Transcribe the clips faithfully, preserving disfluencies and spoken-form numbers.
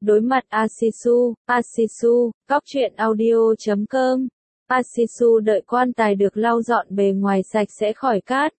Đối mặt Asisu, Asisu, cóc truyện audio chấm com. Asisu đợi quan tài được lau dọn bề ngoài sạch sẽ khỏi cát.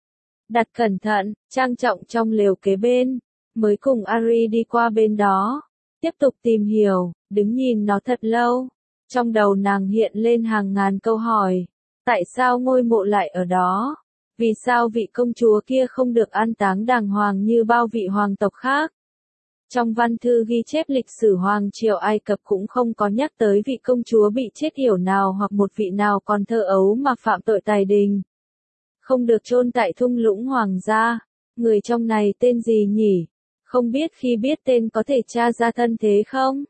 Đặt cẩn thận, trang trọng trong lều kế bên, mới cùng Ari đi qua bên đó. Tiếp tục tìm hiểu, đứng nhìn nó thật lâu. Trong đầu nàng hiện lên hàng ngàn câu hỏi. Tại sao ngôi mộ lại ở đó? Vì sao vị công chúa kia không được an táng đàng hoàng như bao vị hoàng tộc khác? Trong văn thư ghi chép lịch sử Hoàng triều Ai Cập cũng không có nhắc tới vị công chúa bị chết yểu nào hoặc một vị nào còn thơ ấu mà phạm tội tày đình. Không được chôn tại thung lũng hoàng gia. Người trong này tên gì nhỉ? Không biết khi biết tên có thể tra ra thân thế không?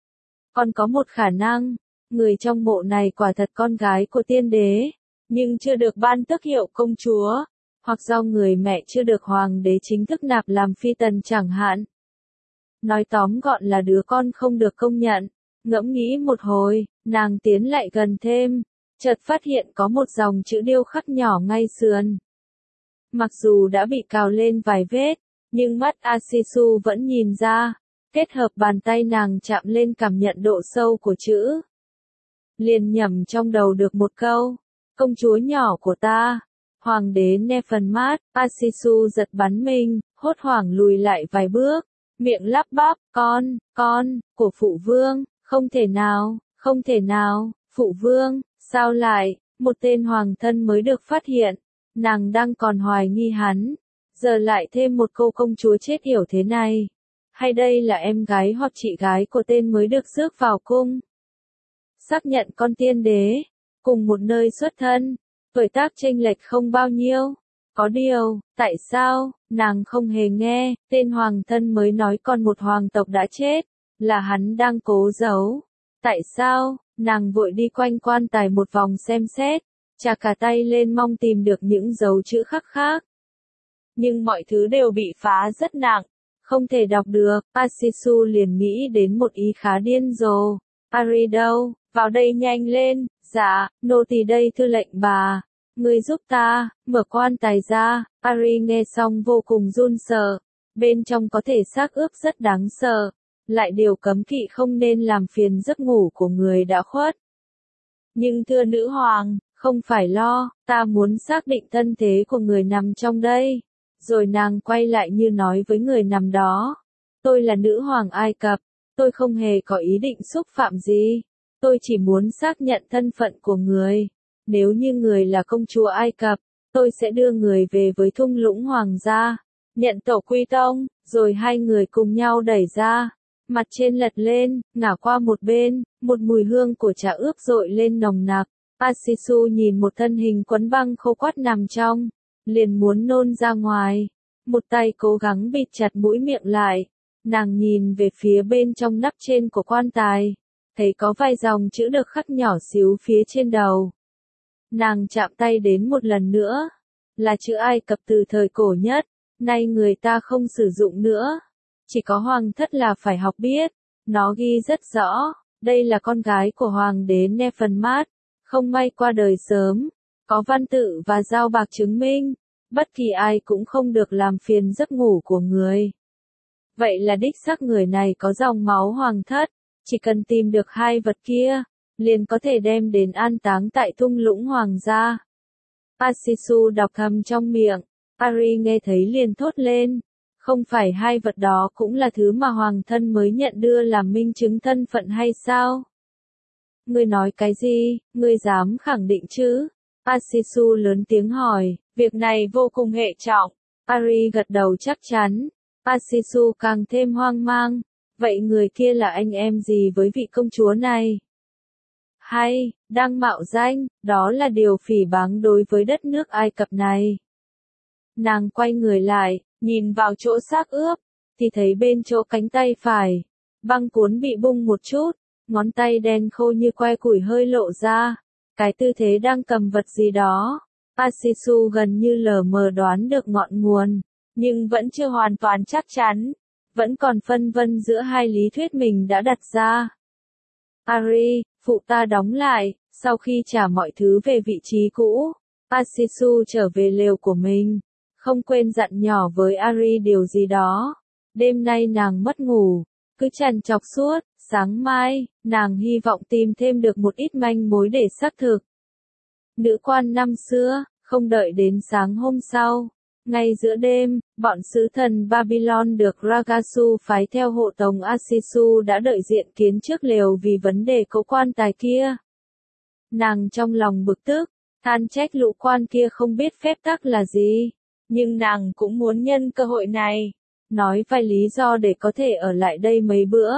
Còn có một khả năng, người trong mộ này quả thật con gái của tiên đế, nhưng chưa được ban tước hiệu công chúa, hoặc do người mẹ chưa được hoàng đế chính thức nạp làm phi tần chẳng hạn. Nói tóm gọn là đứa con không được công nhận. Ngẫm nghĩ một hồi, nàng tiến lại gần thêm, chợt phát hiện có một dòng chữ điêu khắc nhỏ ngay sườn. Mặc dù đã bị cào lên vài vết, nhưng mắt Asisu vẫn nhìn ra, kết hợp bàn tay nàng chạm lên cảm nhận độ sâu của chữ. Liền nhẩm trong đầu được một câu, công chúa nhỏ của ta, hoàng đế Nefermat. Asisu giật bắn mình, hốt hoảng lùi lại vài bước, miệng lắp bắp, con, con, của phụ vương, không thể nào, không thể nào, phụ vương, sao lại, một tên hoàng thân mới được phát hiện, nàng đang còn hoài nghi hắn, giờ lại thêm một cô công chúa chết yểu thế này, hay đây là em gái hoặc chị gái của tên mới được rước vào cung? Xác nhận con tiên đế, cùng một nơi xuất thân, tuổi tác chênh lệch không bao nhiêu. Có điều, tại sao, nàng không hề nghe, tên hoàng thân mới nói còn một hoàng tộc đã chết, là hắn đang cố giấu. Tại sao, nàng vội đi quanh quan tài một vòng xem xét, chà cả tay lên mong tìm được những dấu chữ khắc khác. Nhưng mọi thứ đều bị phá rất nặng, không thể đọc được. Asisu liền nghĩ đến một ý khá điên rồ. Ari đâu, vào đây nhanh lên, dạ, nô tỳ đây thưa lệnh bà. Ngươi giúp ta, mở quan tài ra. Ari nghe xong vô cùng run sợ. Bên trong có thể xác ướp rất đáng sợ. Lại điều cấm kỵ không nên làm phiền giấc ngủ của người đã khuất. Nhưng thưa nữ hoàng, không phải lo, ta muốn xác định thân thế của người nằm trong đây. Rồi nàng quay lại như nói với người nằm đó. Tôi là nữ hoàng Ai Cập, tôi không hề có ý định xúc phạm gì. Tôi chỉ muốn xác nhận thân phận của người. Nếu như người là công chúa Ai Cập, tôi sẽ đưa người về với thung lũng hoàng gia, nhận tổ quy tông, rồi hai người cùng nhau đẩy ra. Mặt trên lật lên, ngả qua một bên, một mùi hương của trà ướp dội lên nồng nặc. Asisu nhìn một thân hình quấn băng khô quắt nằm trong, liền muốn nôn ra ngoài. Một tay cố gắng bịt chặt mũi miệng lại, nàng nhìn về phía bên trong nắp trên của quan tài, thấy có vài dòng chữ được khắc nhỏ xíu phía trên đầu. Nàng chạm tay đến một lần nữa, là chữ Ai Cập từ thời cổ nhất, nay người ta không sử dụng nữa. Chỉ có hoàng thất là phải học biết, nó ghi rất rõ, đây là con gái của hoàng đế Nefermat, không may qua đời sớm, có văn tự và dao bạc chứng minh, bất kỳ ai cũng không được làm phiền giấc ngủ của người. Vậy là đích xác người này có dòng máu hoàng thất, chỉ cần tìm được hai vật kia, liền có thể đem đến an táng tại thung lũng hoàng gia. Asisu đọc thầm trong miệng, Ari nghe thấy liền thốt lên. Không phải hai vật đó cũng là thứ mà hoàng thân mới nhận đưa làm minh chứng thân phận hay sao? Ngươi nói cái gì, ngươi dám khẳng định chứ? Asisu lớn tiếng hỏi, việc này vô cùng hệ trọng. Ari gật đầu chắc chắn. Asisu càng thêm hoang mang, vậy người kia là anh em gì với vị công chúa này? Hay, đang mạo danh, đó là điều phỉ báng đối với đất nước Ai Cập này. Nàng quay người lại, nhìn vào chỗ xác ướp, thì thấy bên chỗ cánh tay phải, băng cuốn bị bung một chút, ngón tay đen khô như que củi hơi lộ ra, cái tư thế đang cầm vật gì đó. Asisu gần như lờ mờ đoán được ngọn nguồn, nhưng vẫn chưa hoàn toàn chắc chắn, vẫn còn phân vân giữa hai lý thuyết mình đã đặt ra. Ari, phụ ta đóng lại, sau khi trả mọi thứ về vị trí cũ, Asisu trở về lều của mình. Không quên dặn nhỏ với Ari điều gì đó. Đêm nay nàng mất ngủ, cứ trằn trọc suốt, sáng mai, nàng hy vọng tìm thêm được một ít manh mối để xác thực. Nữ quan năm xưa, không đợi đến sáng hôm sau. Ngay giữa đêm, bọn sứ thần Babylon được Ragasu phái theo hộ tống Asisu đã đợi diện kiến trước lều vì vấn đề cậu quan tài kia. Nàng trong lòng bực tức, than trách lũ quan kia không biết phép tắc là gì, nhưng nàng cũng muốn nhân cơ hội này, nói vài lý do để có thể ở lại đây mấy bữa.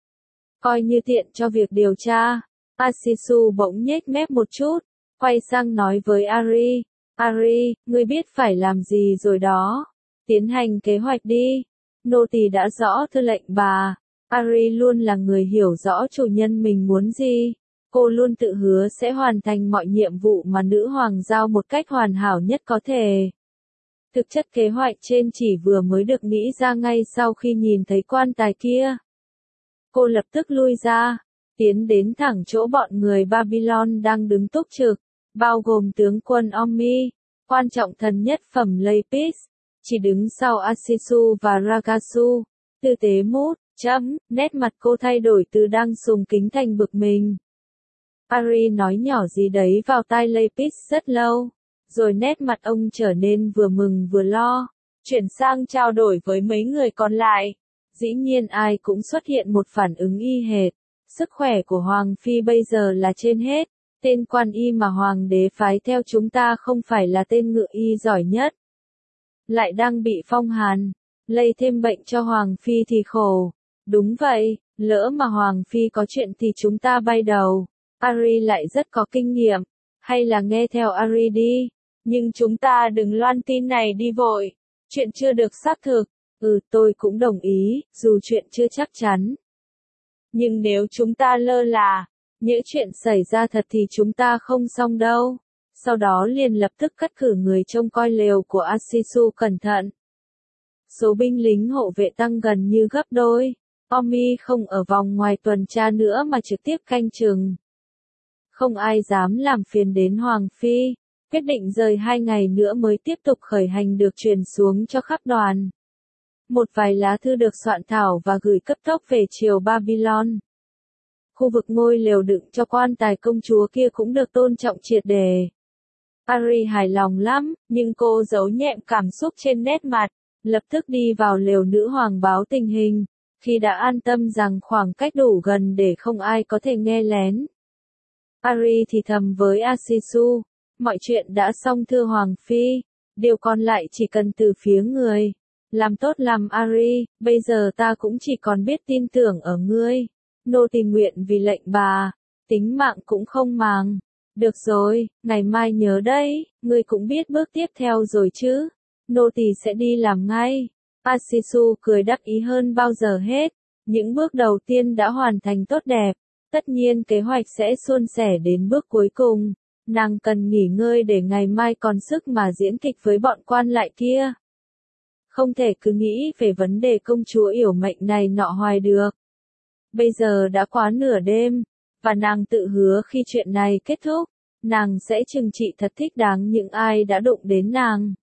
Coi như tiện cho việc điều tra, Asisu bỗng nhếch mép một chút, quay sang nói với Ari. Ari, ngươi biết phải làm gì rồi đó. Tiến hành kế hoạch đi. Nô tỳ đã rõ thưa lệnh bà. Ari luôn là người hiểu rõ chủ nhân mình muốn gì. Cô luôn tự hứa sẽ hoàn thành mọi nhiệm vụ mà nữ hoàng giao một cách hoàn hảo nhất có thể. Thực chất kế hoạch trên chỉ vừa mới được nghĩ ra ngay sau khi nhìn thấy quan tài kia. Cô lập tức lui ra, tiến đến thẳng chỗ bọn người Babylon đang đứng túc trực, bao gồm tướng quân Omi, quan trọng thần nhất phẩm Lapis, chỉ đứng sau Asisu và Ragasu, tư tế mút, chấm, nét mặt cô thay đổi từ đang sùng kính thành bực mình. Ari nói nhỏ gì đấy vào tai Lapis rất lâu, rồi nét mặt ông trở nên vừa mừng vừa lo, chuyển sang trao đổi với mấy người còn lại. Dĩ nhiên ai cũng xuất hiện một phản ứng y hệt, sức khỏe của Hoàng Phi bây giờ là trên hết. Tên quan y mà hoàng đế phái theo chúng ta không phải là tên ngự y giỏi nhất. Lại đang bị phong hàn, lây thêm bệnh cho hoàng phi thì khổ. Đúng vậy, lỡ mà hoàng phi có chuyện thì chúng ta bay đầu. Ari lại rất có kinh nghiệm, hay là nghe theo Ari đi. Nhưng chúng ta đừng loan tin này đi vội, chuyện chưa được xác thực. Ừ, tôi cũng đồng ý, dù chuyện chưa chắc chắn. Nhưng nếu chúng ta lơ là, nhỡ chuyện xảy ra thật thì chúng ta không xong đâu. Sau đó liền lập tức cắt cử người trông coi lều của Asisu cẩn thận. Số binh lính hộ vệ tăng gần như gấp đôi. Omi không ở vòng ngoài tuần tra nữa mà trực tiếp canh chừng. Không ai dám làm phiền đến Hoàng Phi. Quyết định rời hai ngày nữa mới tiếp tục khởi hành được truyền xuống cho khắp đoàn. Một vài lá thư được soạn thảo và gửi cấp tốc về triều Babylon. Khu vực ngôi lều đựng cho quan tài công chúa kia cũng được tôn trọng triệt để. Ari hài lòng lắm, nhưng cô giấu nhẹm cảm xúc trên nét mặt, lập tức đi vào lều nữ hoàng báo tình hình, khi đã an tâm rằng khoảng cách đủ gần để không ai có thể nghe lén. Ari thì thầm với Asisu, mọi chuyện đã xong thưa Hoàng Phi, điều còn lại chỉ cần từ phía người. Làm tốt làm Ari, bây giờ ta cũng chỉ còn biết tin tưởng ở ngươi. Nô tỳ nguyện vì lệnh bà, tính mạng cũng không màng. Được rồi, ngày mai nhớ đấy, ngươi cũng biết bước tiếp theo rồi chứ. Nô tỳ sẽ đi làm ngay. Asisu cười đắc ý hơn bao giờ hết. Những bước đầu tiên đã hoàn thành tốt đẹp. Tất nhiên kế hoạch sẽ suôn sẻ đến bước cuối cùng. Nàng cần nghỉ ngơi để ngày mai còn sức mà diễn kịch với bọn quan lại kia. Không thể cứ nghĩ về vấn đề công chúa yểu mệnh này nọ hoài được. Bây giờ đã quá nửa đêm, và nàng tự hứa khi chuyện này kết thúc, nàng sẽ trừng trị thật thích đáng những ai đã đụng đến nàng.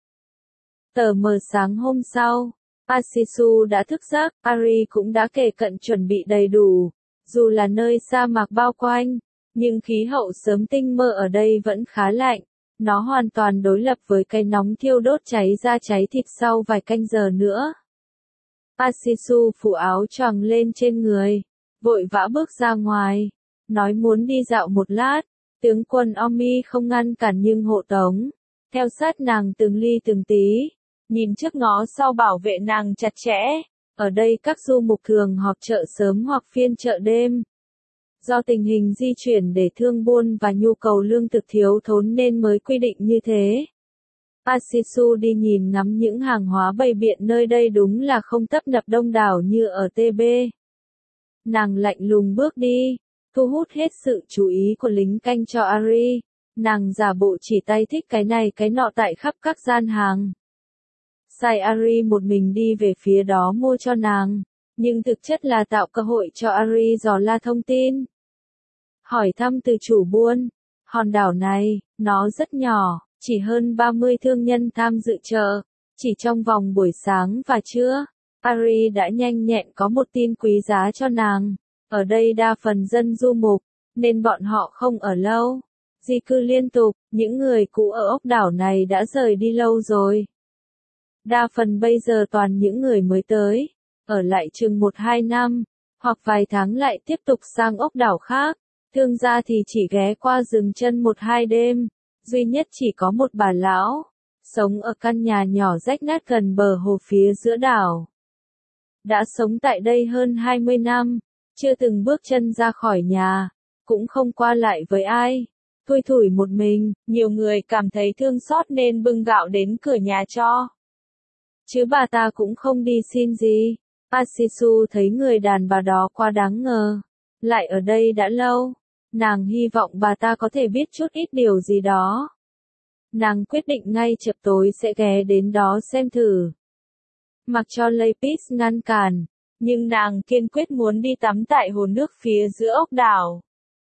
Tờ mờ sáng hôm sau, Asisu đã thức giấc, Ari cũng đã kề cận chuẩn bị đầy đủ. Dù là nơi sa mạc bao quanh, nhưng khí hậu sớm tinh mơ ở đây vẫn khá lạnh. Nó hoàn toàn đối lập với cái nóng thiêu đốt cháy da cháy thịt sau vài canh giờ nữa. Asisu phủ áo choàng lên trên người, vội vã bước ra ngoài, nói muốn đi dạo một lát. Tướng quân Omi không ngăn cản nhưng hộ tống, theo sát nàng từng ly từng tí, nhìn trước ngó sau bảo vệ nàng chặt chẽ. Ở đây các du mục thường họp chợ sớm hoặc phiên chợ đêm. Do tình hình di chuyển để thương buôn và nhu cầu lương thực thiếu thốn nên mới quy định như thế. Asisu đi nhìn ngắm những hàng hóa bày biện nơi đây đúng là không tấp nập đông đảo như ở tê bê. Nàng lạnh lùng bước đi, thu hút hết sự chú ý của lính canh cho Ari. Nàng giả bộ chỉ tay thích cái này cái nọ tại khắp các gian hàng. Sai Ari một mình đi về phía đó mua cho nàng, nhưng thực chất là tạo cơ hội cho Ari dò la thông tin. Hỏi thăm từ chủ buôn, hòn đảo này, nó rất nhỏ, chỉ hơn ba mươi thương nhân tham dự chợ, chỉ trong vòng buổi sáng và trưa. Ari đã nhanh nhẹn có một tin quý giá cho nàng. Ở đây đa phần dân du mục, nên bọn họ không ở lâu. Di cư liên tục, những người cũ ở ốc đảo này đã rời đi lâu rồi. Đa phần bây giờ toàn những người mới tới, ở lại chừng một hai năm, hoặc vài tháng lại tiếp tục sang ốc đảo khác. Thương gia thì chỉ ghé qua dừng chân một hai đêm, duy nhất chỉ có một bà lão, sống ở căn nhà nhỏ rách nát gần bờ hồ phía giữa đảo. Đã sống tại đây hơn hai mươi năm, chưa từng bước chân ra khỏi nhà, cũng không qua lại với ai, thui thủi một mình. Nhiều người cảm thấy thương xót nên bưng gạo đến cửa nhà cho. Chứ bà ta cũng không đi xin gì. Asisu thấy người đàn bà đó quá đáng ngờ, lại ở đây đã lâu, nàng hy vọng bà ta có thể biết chút ít điều gì đó. Nàng quyết định ngay chập tối sẽ ghé đến đó xem thử. Mặc cho Lapis ngăn cản, nhưng nàng kiên quyết muốn đi tắm tại hồ nước phía giữa ốc đảo.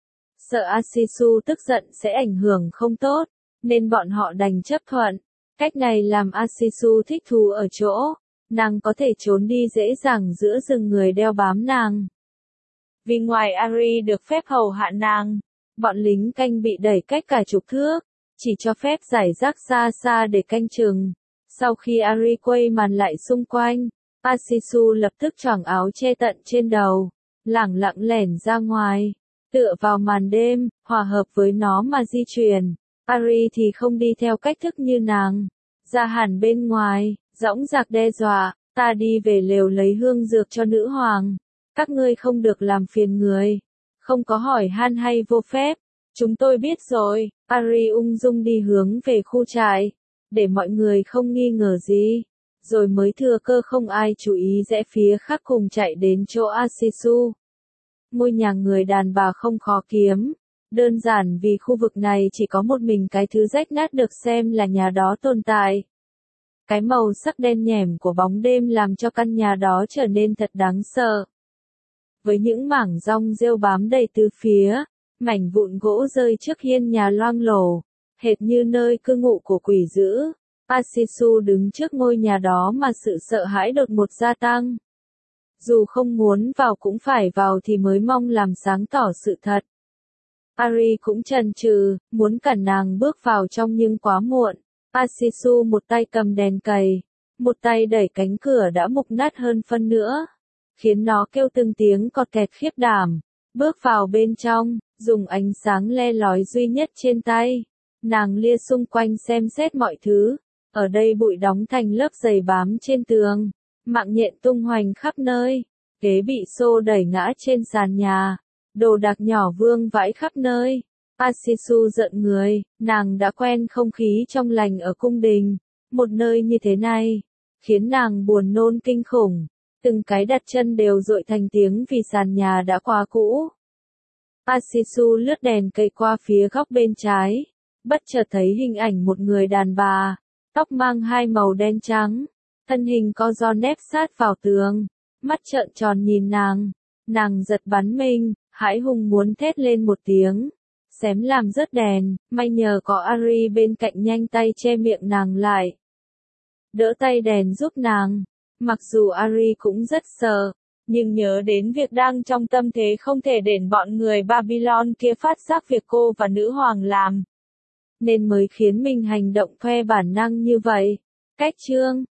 Sợ Asisu tức giận sẽ ảnh hưởng không tốt, nên bọn họ đành chấp thuận. Cách này làm Asisu thích thú ở chỗ, nàng có thể trốn đi dễ dàng giữa rừng người đeo bám nàng. Vì ngoài Ari được phép hầu hạ nàng, bọn lính canh bị đẩy cách cả chục thước, chỉ cho phép giải rác xa xa để canh chừng. Sau khi Ari quay màn lại xung quanh, Asisu lập tức choàng áo che tận trên đầu, lẳng lặng lẻn ra ngoài, tựa vào màn đêm, hòa hợp với nó mà di chuyển. Ari thì không đi theo cách thức như nàng, ra hẳn bên ngoài, dõng dạc đe dọa, ta đi về lều lấy hương dược cho nữ hoàng. Các ngươi không được làm phiền người, không có hỏi han hay vô phép. Chúng tôi biết rồi. Ari ung dung đi hướng về khu trại, để mọi người không nghi ngờ gì, rồi mới thừa cơ không ai chú ý rẽ phía khác cùng chạy đến chỗ Asisu. Ngôi nhà người đàn bà không khó kiếm, đơn giản vì khu vực này chỉ có một mình cái thứ rách nát được xem là nhà đó tồn tại. Cái màu sắc đen nhẻm của bóng đêm làm cho căn nhà đó trở nên thật đáng sợ. Với những mảng rong rêu bám đầy tứ phía, mảnh vụn gỗ rơi trước hiên nhà loang lổ, hệt như nơi cư ngụ của quỷ dữ. Asisu đứng trước ngôi nhà đó mà sự sợ hãi đột ngột gia tăng. Dù không muốn vào cũng phải vào thì mới mong làm sáng tỏ sự thật. Ari cũng chần chừ, muốn cản nàng bước vào trong nhưng quá muộn. Asisu một tay cầm đèn cầy, một tay đẩy cánh cửa đã mục nát hơn phân nữa, khiến nó kêu từng tiếng cọt kẹt khiếp đảm. Bước vào bên trong, dùng ánh sáng le lói duy nhất trên tay, nàng lia xung quanh xem xét mọi thứ. Ở đây bụi đóng thành lớp dày bám trên tường, mạng nhện tung hoành khắp nơi, ghế bị xô đẩy ngã trên sàn nhà, đồ đạc nhỏ vương vãi khắp nơi. Asisu giận người, nàng đã quen không khí trong lành ở cung đình, một nơi như thế này, khiến nàng buồn nôn kinh khủng, từng cái đặt chân đều dội thành tiếng vì sàn nhà đã quá cũ. Asisu lướt đèn cây qua phía góc bên trái, bất chợt thấy hình ảnh một người đàn bà, tóc mang hai màu đen trắng, thân hình co ro nép sát vào tường, mắt trợn tròn nhìn nàng, nàng giật bắn mình, hãi hùng muốn thét lên một tiếng. Xém làm rớt đèn, may nhờ có Ari bên cạnh nhanh tay che miệng nàng lại. Đỡ tay đèn giúp nàng. Mặc dù Ari cũng rất sợ, nhưng nhớ đến việc đang trong tâm thế không thể để bọn người Babylon kia phát giác việc cô và nữ hoàng làm, nên mới khiến mình hành động khoe bản năng như vậy. Cách chương